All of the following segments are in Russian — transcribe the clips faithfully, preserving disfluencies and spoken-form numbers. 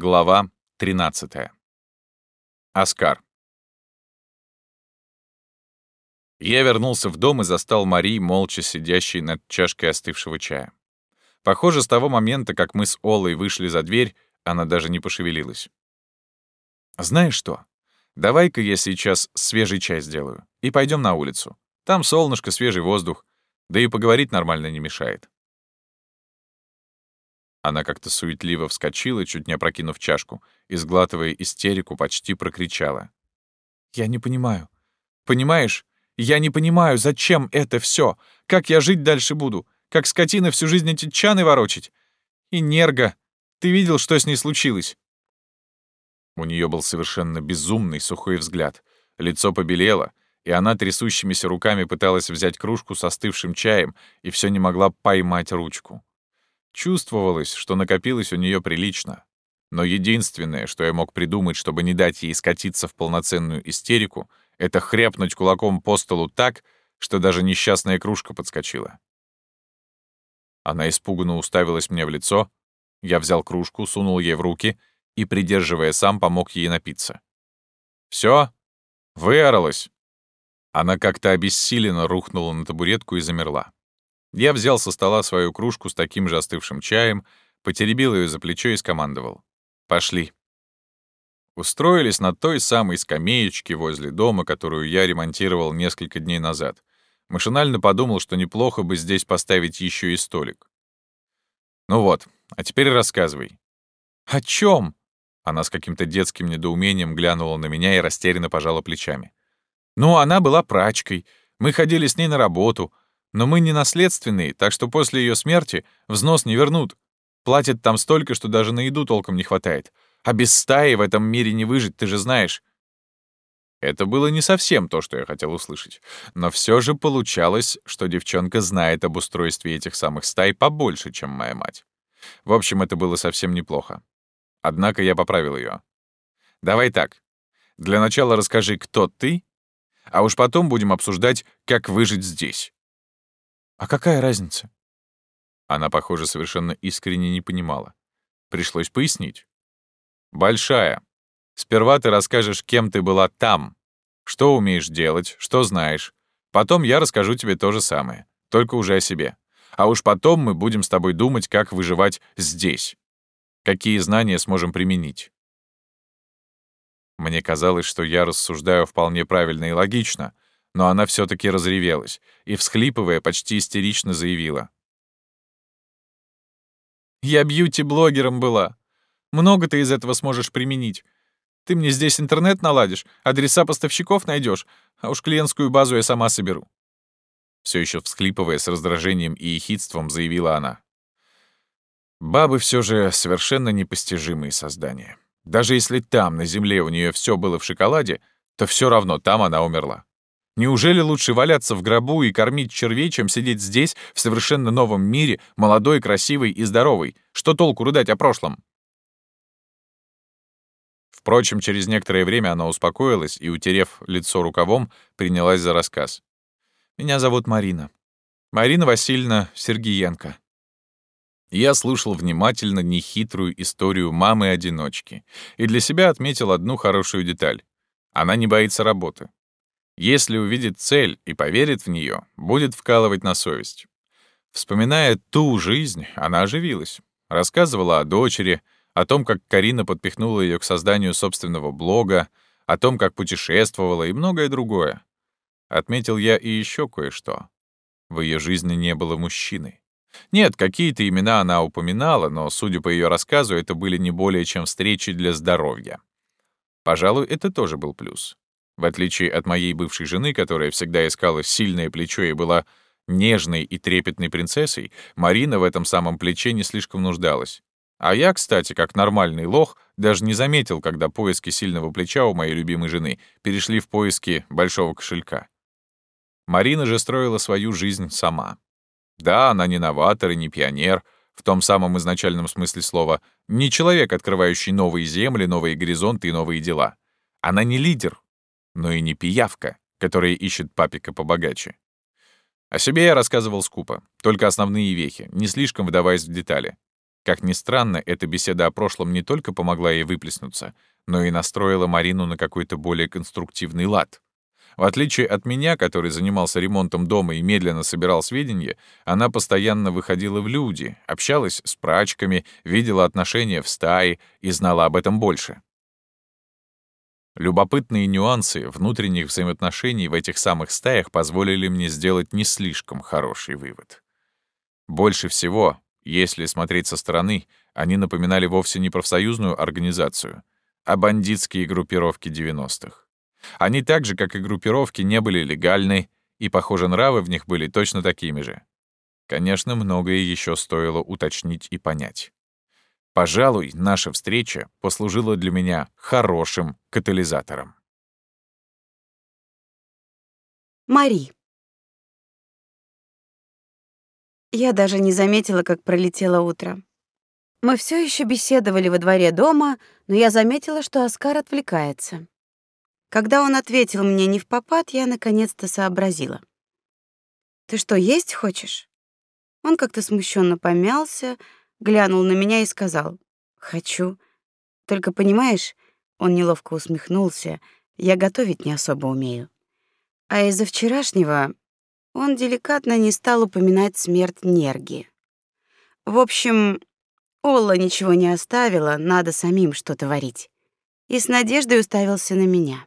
Глава тринадцатая. Оскар. Я вернулся в дом и застал Мари, молча сидящей над чашкой остывшего чая. Похоже, с того момента, как мы с Олой вышли за дверь, она даже не пошевелилась. «Знаешь что? Давай-ка я сейчас свежий чай сделаю, и пойдем на улицу. Там солнышко, свежий воздух, да и поговорить нормально не мешает». Она как-то суетливо вскочила, чуть не опрокинув чашку, и, сглатывая истерику, почти прокричала. «Я не понимаю. Понимаешь? Я не понимаю, зачем это все? Как я жить дальше буду? Как скотина всю жизнь эти чаны ворочать? И Нерга. Ты видел, что с ней случилось?» У нее был совершенно безумный сухой взгляд. Лицо побелело, и она трясущимися руками пыталась взять кружку с остывшим чаем и все не могла поймать ручку. Чувствовалось, что накопилось у нее прилично. Но единственное, что я мог придумать, чтобы не дать ей скатиться в полноценную истерику, это хряпнуть кулаком по столу так, что даже несчастная кружка подскочила. Она испуганно уставилась мне в лицо. Я взял кружку, сунул ей в руки и, придерживая сам, помог ей напиться. «Всё? Выоралась?» Она как-то обессиленно рухнула на табуретку и замерла. Я взял со стола свою кружку с таким же остывшим чаем, потеребил ее за плечо и скомандовал. «Пошли». Устроились на той самой скамеечке возле дома, которую я ремонтировал несколько дней назад. Машинально подумал, что неплохо бы здесь поставить еще и столик. «Ну вот, а теперь рассказывай». «О чем?» Она с каким-то детским недоумением глянула на меня и растерянно пожала плечами. «Ну, она была прачкой. Мы ходили с ней на работу. Но мы не наследственные, так что после ее смерти взнос не вернут. Платят там столько, что даже на еду толком не хватает. А без стаи в этом мире не выжить, ты же знаешь». Это было не совсем то, что я хотел услышать. Но все же получалось, что девчонка знает об устройстве этих самых стай побольше, чем моя мать. В общем, это было совсем неплохо. Однако я поправил ее. «Давай так. Для начала расскажи, кто ты, а уж потом будем обсуждать, как выжить здесь». «А какая разница?» Она, похоже, совершенно искренне не понимала. Пришлось пояснить. «Большая. Сперва ты расскажешь, кем ты была там, что умеешь делать, что знаешь. Потом я расскажу тебе то же самое, только уже о себе. А уж потом мы будем с тобой думать, как выживать здесь. Какие знания сможем применить». Мне казалось, что я рассуждаю вполне правильно и логично, но она все-таки разревелась и, всхлипывая, почти истерично заявила. «Я бьюти-блогером была. Много ты из этого сможешь применить. Ты мне здесь интернет наладишь, адреса поставщиков найдешь, а уж клиентскую базу я сама соберу». Все еще всхлипывая с раздражением и ехидством, заявила она. Бабы все же совершенно непостижимые создания. Даже если там, на земле, у нее все было в шоколаде, то все равно там она умерла. Неужели лучше валяться в гробу и кормить червей, чем сидеть здесь, в совершенно новом мире, молодой, красивой и здоровой? Что толку рыдать о прошлом? Впрочем, через некоторое время она успокоилась и, утерев лицо рукавом, принялась за рассказ. «Меня зовут Марина. Марина Васильевна Сергиенко». Я слушал внимательно нехитрую историю мамы-одиночки и для себя отметил одну хорошую деталь. Она не боится работы. Если увидит цель и поверит в нее, будет вкалывать на совесть. Вспоминая ту жизнь, она оживилась. Рассказывала о дочери, о том, как Карина подпихнула ее к созданию собственного блога, о том, как путешествовала и многое другое. Отметил я и еще кое-что. В ее жизни не было мужчины. Нет, какие-то имена она упоминала, но, судя по ее рассказу, это были не более чем встречи для здоровья. Пожалуй, это тоже был плюс. В отличие от моей бывшей жены, которая всегда искала сильное плечо и была нежной и трепетной принцессой, Марина в этом самом плече не слишком нуждалась. А я, кстати, как нормальный лох, даже не заметил, когда поиски сильного плеча у моей любимой жены перешли в поиски большого кошелька. Марина же строила свою жизнь сама. Да, она не новатор и не пионер, в том самом изначальном смысле слова, не человек, открывающий новые земли, новые горизонты и новые дела. Она не лидер, но и не пиявка, которая ищет папика побогаче. О себе я рассказывал скупо, только основные вехи, не слишком вдаваясь в детали. Как ни странно, эта беседа о прошлом не только помогла ей выплеснуться, но и настроила Марину на какой-то более конструктивный лад. В отличие от меня, который занимался ремонтом дома и медленно собирал сведения, она постоянно выходила в люди, общалась с прачками, видела отношения в стае и знала об этом больше. Любопытные нюансы внутренних взаимоотношений в этих самых стаях позволили мне сделать не слишком хороший вывод. Больше всего, если смотреть со стороны, они напоминали вовсе не профсоюзную организацию, а бандитские группировки девяностых. Они так же, как и группировки, не были легальны, и, похоже, нравы в них были точно такими же. Конечно, многое еще стоило уточнить и понять. Пожалуй, наша встреча послужила для меня хорошим катализатором. Мари. Я даже не заметила, как пролетело утро. Мы все еще беседовали во дворе дома, но я заметила, что Оскар отвлекается. Когда он ответил мне невпопад, я наконец-то сообразила. «Ты что, есть хочешь?» Он как-то смущенно помялся, глянул на меня и сказал: «Хочу. Только, понимаешь...» Он неловко усмехнулся. «Я готовить не особо умею». А из-за вчерашнего он деликатно не стал упоминать смерть Нерги. В общем, Олла ничего не оставила, надо самим что-то варить. И с надеждой уставился на меня.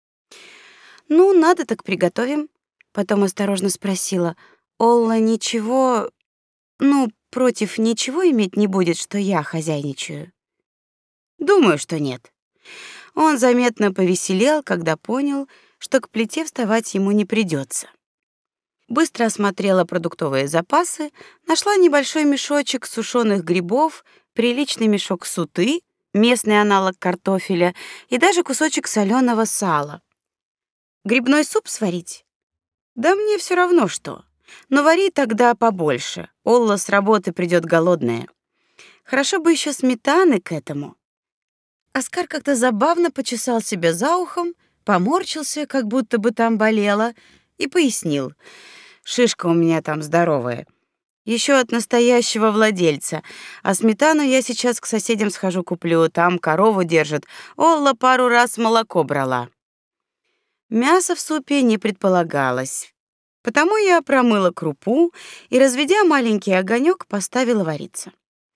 «Ну, надо, так приготовим». Потом осторожно спросила: «Олла ничего, ну, против ничего иметь не будет, что я хозяйничаю?» «Думаю, что нет». Он заметно повеселел, когда понял, что к плите вставать ему не придется. Быстро осмотрела продуктовые запасы, нашла небольшой мешочек сушеных грибов, приличный мешок суты, местный аналог картофеля и даже кусочек соленого сала. Грибной суп сварить? Да мне все равно что. Но вари тогда побольше. Олла с работы придет голодная. Хорошо бы еще сметаны к этому. Оскар как-то забавно почесал себя за ухом, поморщился, как будто бы там болело, и пояснил: «Шишка у меня там здоровая. Еще от настоящего владельца. А сметану я сейчас к соседям схожу куплю, там корову держат. Олла пару раз молоко брала». Мяса в супе не предполагалось. Потому я промыла крупу и, разведя маленький огонек, поставила вариться.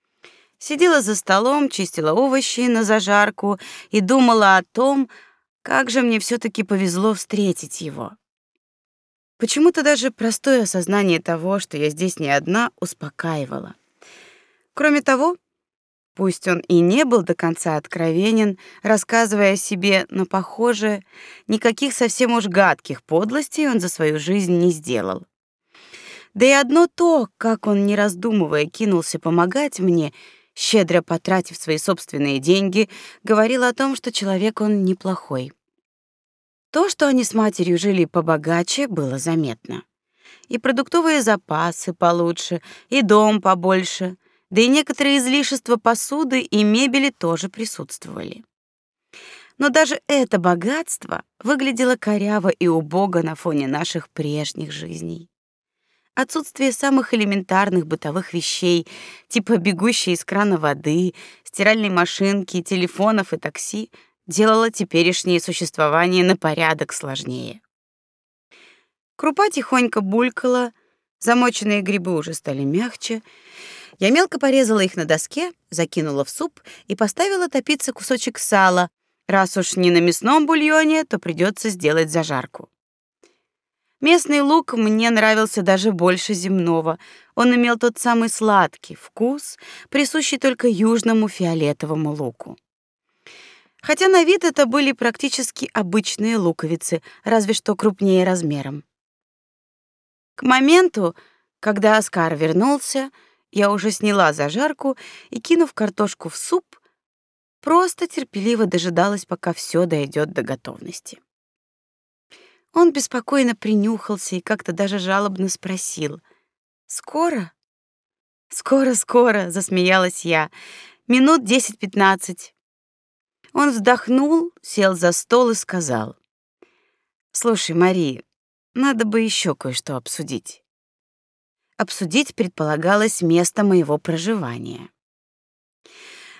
Сидела за столом, чистила овощи на зажарку и думала о том, как же мне все таки повезло встретить его. Почему-то даже простое осознание того, что я здесь не одна, успокаивало. Кроме того, пусть он и не был до конца откровенен, рассказывая о себе, но, похоже, никаких совсем уж гадких подлостей он за свою жизнь не сделал. Да и одно то, как он, не раздумывая, кинулся помогать мне, щедро потратив свои собственные деньги, говорило о том, что человек он неплохой. То, что они с матерью жили побогаче, было заметно. И продуктовые запасы получше, и дом побольше, да и некоторые излишества посуды и мебели тоже присутствовали. Но даже это богатство выглядело коряво и убого на фоне наших прежних жизней. Отсутствие самых элементарных бытовых вещей, типа бегущей из крана воды, стиральной машинки, телефонов и такси, делало теперешнее существование на порядок сложнее. Крупа тихонько булькала, замоченные грибы уже стали мягче. Я мелко порезала их на доске, закинула в суп и поставила топиться кусочек сала. Раз уж не на мясном бульоне, то придется сделать зажарку. Местный лук мне нравился даже больше земного. Он имел тот самый сладкий вкус, присущий только южному фиолетовому луку. Хотя на вид это были практически обычные луковицы, разве что крупнее размером. К моменту, когда Оскар вернулся, я уже сняла зажарку и, кинув картошку в суп, просто терпеливо дожидалась, пока все дойдет до готовности. Он беспокойно принюхался и как-то даже жалобно спросил: «Скоро?» «Скоро, скоро», — засмеялась я. «Минут десять-пятнадцать». Он вздохнул, сел за стол и сказал: «Слушай, Мари, надо бы еще кое-что обсудить». Обсудить предполагалось место моего проживания.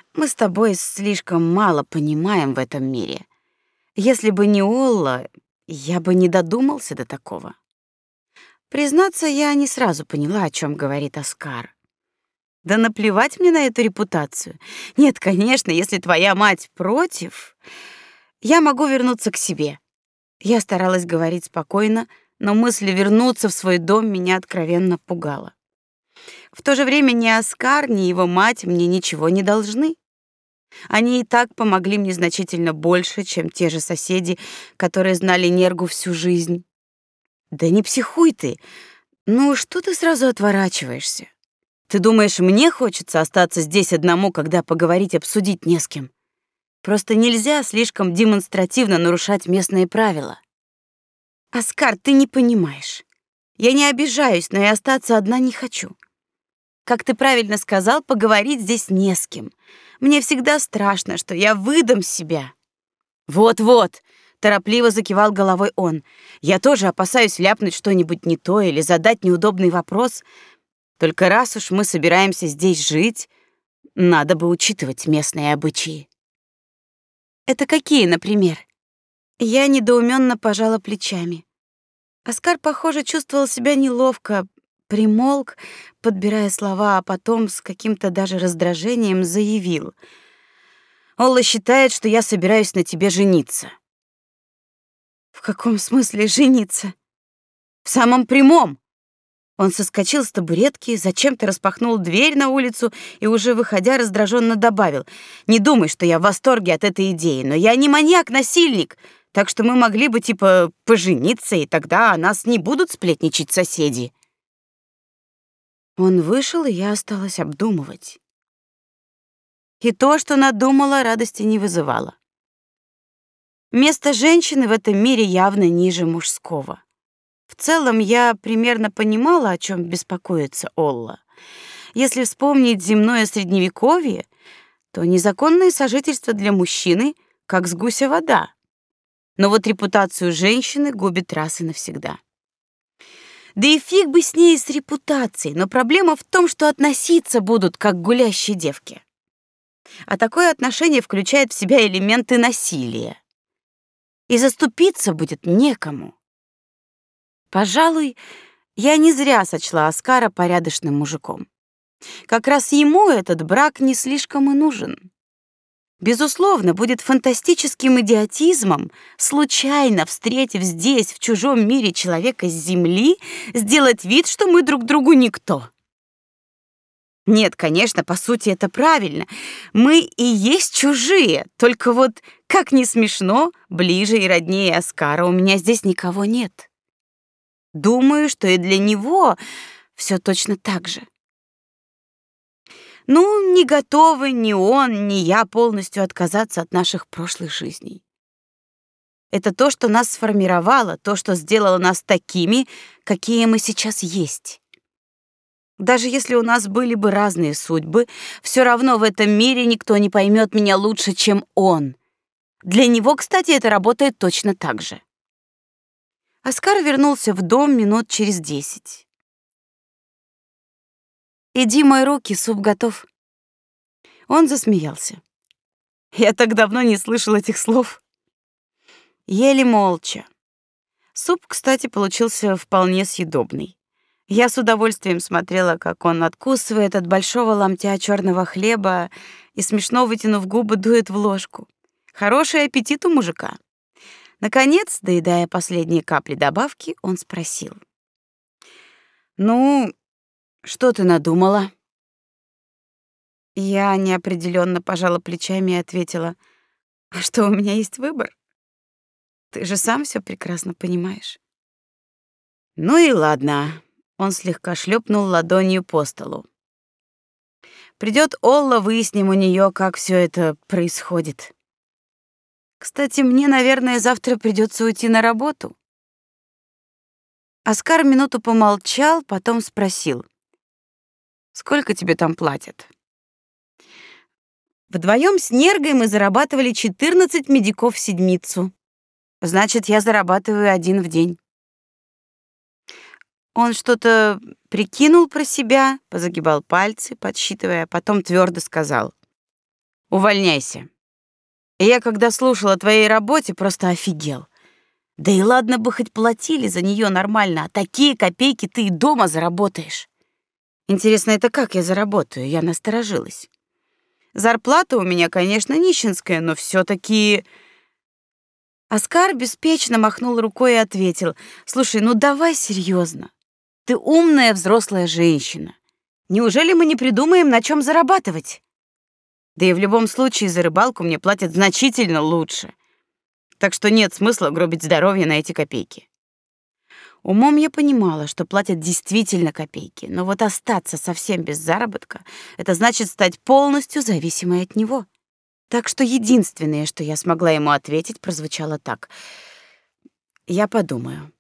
Мы с тобой слишком мало понимаем в этом мире. Если бы не Олла, я бы не додумался до такого. Признаться, я не сразу поняла, о чем говорит Оскар. Да наплевать мне на эту репутацию. Нет, конечно, если твоя мать против, я могу вернуться к себе. Я старалась говорить спокойно, но мысль вернуться в свой дом меня откровенно пугала. В то же время ни Оскар, ни его мать мне ничего не должны. Они и так помогли мне значительно больше, чем те же соседи, которые знали Нергу всю жизнь. Да не психуй ты. Ну, что ты сразу отворачиваешься? Ты думаешь, мне хочется остаться здесь одному, когда поговорить, обсудить не с кем? Просто нельзя слишком демонстративно нарушать местные правила. Оскар, ты не понимаешь. Я не обижаюсь, но и остаться одна не хочу. Как ты правильно сказал, поговорить здесь не с кем. Мне всегда страшно, что я выдам себя. Вот-вот, торопливо закивал головой он. Я тоже опасаюсь ляпнуть что-нибудь не то или задать неудобный вопрос. Только раз уж мы собираемся здесь жить, надо бы учитывать местные обычаи. Это какие, например? Я недоуменно пожала плечами. Оскар, похоже, чувствовал себя неловко, примолк, подбирая слова, а потом с каким-то даже раздражением заявил: «Олла считает, что я собираюсь на тебе жениться». «В каком смысле жениться?» «В самом прямом». Он соскочил с табуретки, зачем-то распахнул дверь на улицу и, уже выходя, раздраженно добавил: «Не думай, что я в восторге от этой идеи, но я не маньяк-насильник, так что мы могли бы, типа, пожениться, и тогда о нас не будут сплетничать соседи». Он вышел, и я осталась обдумывать. И то, что надумала, радости не вызывало. Место женщины в этом мире явно ниже мужского. В целом, я примерно понимала, о чем беспокоится Олла. Если вспомнить земное средневековье, то незаконное сожительство для мужчины как с гуся вода. Но вот репутацию женщины губит раз и навсегда. Да и фиг бы с ней, с репутацией, но проблема в том, что относиться будут как к гулящей девке. А такое отношение включает в себя элементы насилия. И заступиться будет некому. Пожалуй, я не зря сочла Оскара порядочным мужиком. Как раз ему этот брак не слишком и нужен. Безусловно, будет фантастическим идиотизмом, случайно встретив здесь, в чужом мире, человека с земли, сделать вид, что мы друг другу никто. Нет, конечно, по сути, это правильно. Мы и есть чужие, только вот, как ни смешно, ближе и роднее Оскара у меня здесь никого нет. Думаю, что и для него все точно так же. Ну, не готовы ни он, ни я полностью отказаться от наших прошлых жизней. Это то, что нас сформировало, то, что сделало нас такими, какие мы сейчас есть. Даже если у нас были бы разные судьбы, все равно в этом мире никто не поймет меня лучше, чем он. Для него, кстати, это работает точно так же. Оскар вернулся в дом минут через десять. «Иди мой руки, суп готов». Он засмеялся. Я так давно не слышал этих слов. Ели молча. Суп, кстати, получился вполне съедобный. Я с удовольствием смотрела, как он откусывает от большого ломтя черного хлеба и, смешно вытянув губы, дует в ложку. Хороший аппетит у мужика. Наконец, доедая последние капли добавки, он спросил: «Ну, что ты надумала?» Я неопределенно пожала плечами и ответила: «А что, у меня есть выбор? Ты же сам все прекрасно понимаешь». «Ну и ладно», — он слегка шлепнул ладонью по столу. «Придет Олла, выясним у нее, как все это происходит. Кстати, мне, наверное, завтра придется уйти на работу». Оскар минуту помолчал, потом спросил: «Сколько тебе там платят?» Вдвоем с Нергой мы зарабатывали четырнадцать медиков в седмицу. Значит, я зарабатываю один в день. Он что-то прикинул про себя, позагибал пальцы, подсчитывая, потом твердо сказал: Увольняйся. Я, когда слушал о твоей работе, просто офигел. Да и ладно бы хоть платили за нее нормально, а такие копейки ты и дома заработаешь. Интересно, это как я заработаю? Я насторожилась. Зарплата у меня, конечно, нищенская, но все таки Оскар беспечно махнул рукой и ответил: "Слушай, ну давай серьезно. Ты умная взрослая женщина. Неужели мы не придумаем, на чем зарабатывать? Да и в любом случае за рыбалку мне платят значительно лучше. Так что нет смысла гробить здоровье на эти копейки". Умом я понимала, что платят действительно копейки, но вот остаться совсем без заработка — это значит стать полностью зависимой от него. Так что единственное, что я смогла ему ответить, прозвучало так: "Я подумаю".